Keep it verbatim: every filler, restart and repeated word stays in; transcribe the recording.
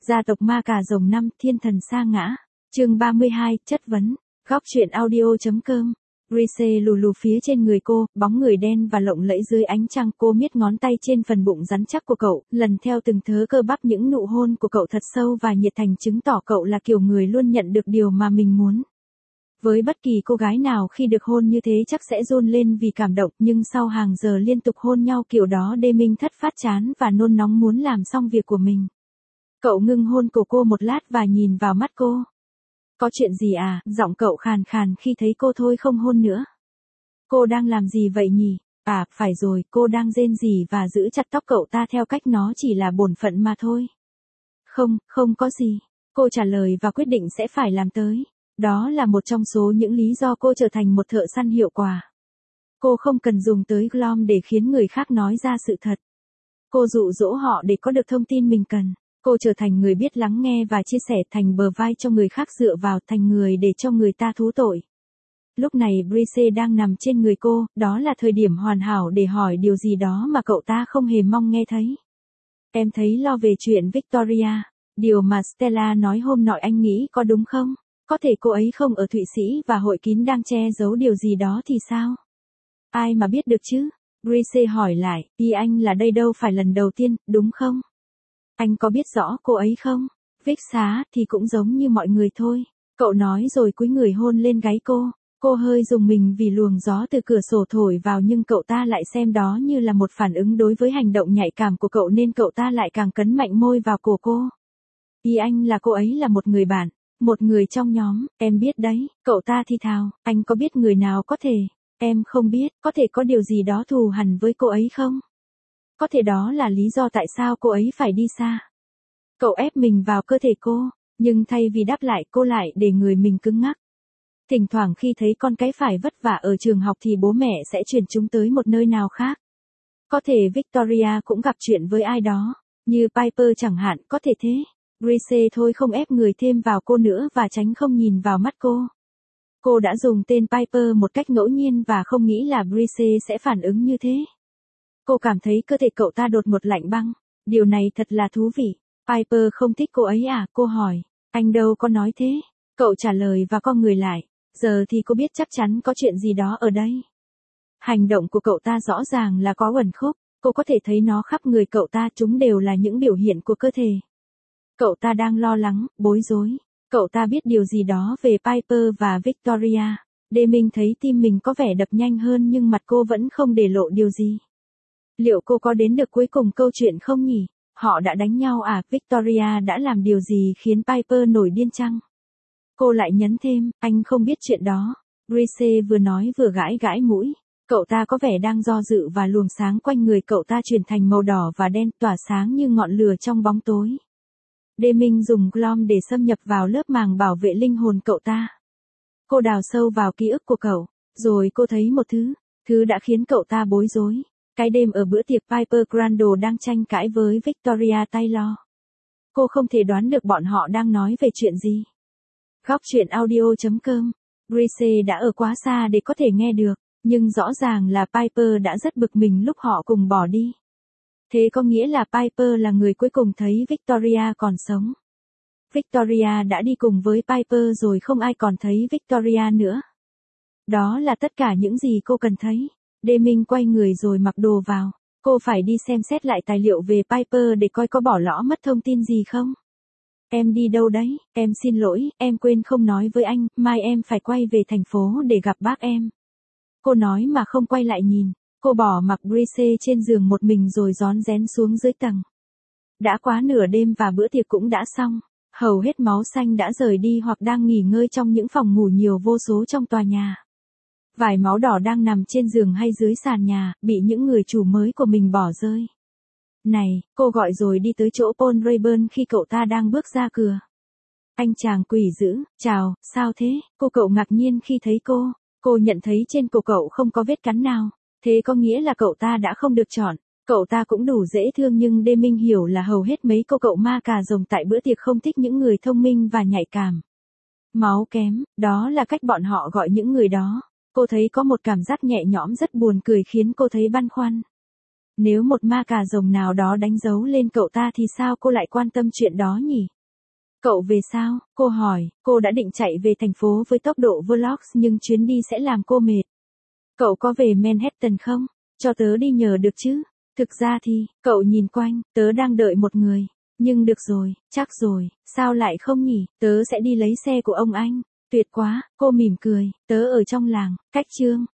Gia tộc ma cà rồng năm, thiên thần sa ngã. Chương ba mươi hai, chất vấn. Góc truyện audio.com. Reese lù lù phía trên người cô, bóng người đen và lộng lẫy dưới ánh trăng. Cô miết ngón tay trên phần bụng rắn chắc của cậu, lần theo từng thớ cơ bắp. Những nụ hôn của cậu thật sâu và nhiệt thành, chứng tỏ cậu là kiểu người luôn nhận được điều mà mình muốn. Với bất kỳ cô gái nào khi được hôn như thế chắc sẽ run lên vì cảm động, nhưng sau hàng giờ liên tục hôn nhau kiểu đó, Đê Minh thất phát chán và nôn nóng muốn làm xong việc của mình. Cậu ngưng hôn cổ cô một lát và nhìn vào mắt cô. Có chuyện gì à? Giọng cậu khàn khàn khi thấy cô thôi không hôn nữa. Cô đang làm gì vậy nhỉ? À, phải rồi, cô đang rên rỉ và giữ chặt tóc cậu ta theo cách nó chỉ là bổn phận mà thôi. Không, không có gì. Cô trả lời và quyết định sẽ phải làm tới. Đó là một trong số những lý do cô trở thành một thợ săn hiệu quả. Cô không cần dùng tới glam để khiến người khác nói ra sự thật. Cô dụ dỗ họ để có được thông tin mình cần. Cô trở thành người biết lắng nghe và chia sẻ, thành bờ vai cho người khác dựa vào, thành người để cho người ta thú tội. Lúc này Reese đang nằm trên người cô, đó là thời điểm hoàn hảo để hỏi điều gì đó mà cậu ta không hề mong nghe thấy. Em thấy lo về chuyện Victoria. Điều mà Stella nói hôm nọ anh nghĩ có đúng không? Có thể cô ấy không ở Thụy Sĩ và hội kín đang che giấu điều gì đó thì sao? Ai mà biết được chứ? Reese hỏi lại, ý anh là đây đâu phải lần đầu tiên, đúng không? Anh có biết rõ cô ấy không? Vic xá thì cũng giống như mọi người thôi. Cậu nói rồi cúi người hôn lên gáy cô. Cô hơi rùng mình vì luồng gió từ cửa sổ thổi vào, nhưng cậu ta lại xem đó như là một phản ứng đối với hành động nhạy cảm của cậu, nên cậu ta lại càng cấn mạnh môi vào cổ cô. Ý anh là cô ấy là một người bạn, một người trong nhóm, em biết đấy. Cậu ta thì thào, anh có biết người nào có thể? Em không biết, có thể có điều gì đó thù hằn với cô ấy không? Có thể đó là lý do tại sao cô ấy phải đi xa. Cậu ép mình vào cơ thể cô, nhưng thay vì đáp lại, cô lại để người mình cứng ngắc. Thỉnh thoảng khi thấy con cái phải vất vả ở trường học thì bố mẹ sẽ chuyển chúng tới một nơi nào khác. Có thể Victoria cũng gặp chuyện với ai đó, như Piper chẳng hạn, có thể thế. Reese thôi không ép người thêm vào cô nữa và tránh không nhìn vào mắt cô. Cô đã dùng tên Piper một cách ngẫu nhiên và không nghĩ là Reese sẽ phản ứng như thế. Cô cảm thấy cơ thể cậu ta đột ngột lạnh băng. Điều này thật là thú vị. Piper không thích cô ấy à? Cô hỏi. Anh đâu có nói thế. Cậu trả lời và co người lại. Giờ thì cô biết chắc chắn có chuyện gì đó ở đây. Hành động của cậu ta rõ ràng là có uẩn khúc. Cô có thể thấy nó khắp người cậu ta, chúng đều là những biểu hiện của cơ thể. Cậu ta đang lo lắng, bối rối. Cậu ta biết điều gì đó về Piper và Victoria. Đê Minh thấy tim mình có vẻ đập nhanh hơn, nhưng mặt cô vẫn không để lộ điều gì. Liệu cô có đến được cuối cùng câu chuyện không nhỉ? Họ đã đánh nhau à? Victoria đã làm điều gì khiến Piper nổi điên chăng? Cô lại nhấn thêm, anh không biết chuyện đó. Reese vừa nói vừa gãi gãi mũi. Cậu ta có vẻ đang do dự và luồng sáng quanh người cậu ta chuyển thành màu đỏ và đen, tỏa sáng như ngọn lửa trong bóng tối. Đê Minh dùng glam để xâm nhập vào lớp màng bảo vệ linh hồn cậu ta. Cô đào sâu vào ký ức của cậu, rồi cô thấy một thứ, thứ đã khiến cậu ta bối rối. Cái đêm ở bữa tiệc Piper Crandall đang tranh cãi với Victoria Taylor. Cô không thể đoán được bọn họ đang nói về chuyện gì. Góc truyện audio.com. Reese đã ở quá xa để có thể nghe được, nhưng rõ ràng là Piper đã rất bực mình lúc họ cùng bỏ đi. Thế có nghĩa là Piper là người cuối cùng thấy Victoria còn sống. Victoria đã đi cùng với Piper rồi, không ai còn thấy Victoria nữa. Đó là tất cả những gì cô cần thấy. Đê Minh quay người rồi mặc đồ vào. Cô phải đi xem xét lại tài liệu về Piper để coi có bỏ lỡ mất thông tin gì không. Em đi đâu đấy? Em xin lỗi, em quên không nói với anh, mai em phải quay về thành phố để gặp bác em. Cô nói mà không quay lại nhìn. Cô bỏ mặc Reese trên giường một mình rồi rón rén xuống dưới tầng. Đã quá nửa đêm và bữa tiệc cũng đã xong. Hầu hết máu xanh đã rời đi hoặc đang nghỉ ngơi trong những phòng ngủ nhiều vô số trong tòa nhà. Vài máu đỏ đang nằm trên giường hay dưới sàn nhà, bị những người chủ mới của mình bỏ rơi. Này, cô gọi rồi đi tới chỗ Paul Rayburn khi cậu ta đang bước ra cửa. Anh chàng quỷ dữ, chào, sao thế? Cô cậu ngạc nhiên khi thấy cô. Cô nhận thấy trên cổ cậu không có vết cắn nào. Thế có nghĩa là cậu ta đã không được chọn. Cậu ta cũng đủ dễ thương, nhưng Đê Minh hiểu là hầu hết mấy cô cậu ma cà rồng tại bữa tiệc không thích những người thông minh và nhạy cảm. Máu kém, đó là cách bọn họ gọi những người đó. Cô thấy có một cảm giác nhẹ nhõm rất buồn cười khiến cô thấy băn khoăn. Nếu một ma cà rồng nào đó đánh dấu lên cậu ta thì sao cô lại quan tâm chuyện đó nhỉ? Cậu về sao? Cô hỏi, cô đã định chạy về thành phố với tốc độ Vlogs nhưng chuyến đi sẽ làm cô mệt. Cậu có về Manhattan không? Cho tớ đi nhờ được chứ? Thực ra thì, cậu nhìn quanh, tớ đang đợi một người. Nhưng được rồi, chắc rồi, sao lại không nhỉ? Tớ sẽ đi lấy xe của ông anh. Tuyệt quá, cô mỉm cười, tớ ở trong làng, cách Trương.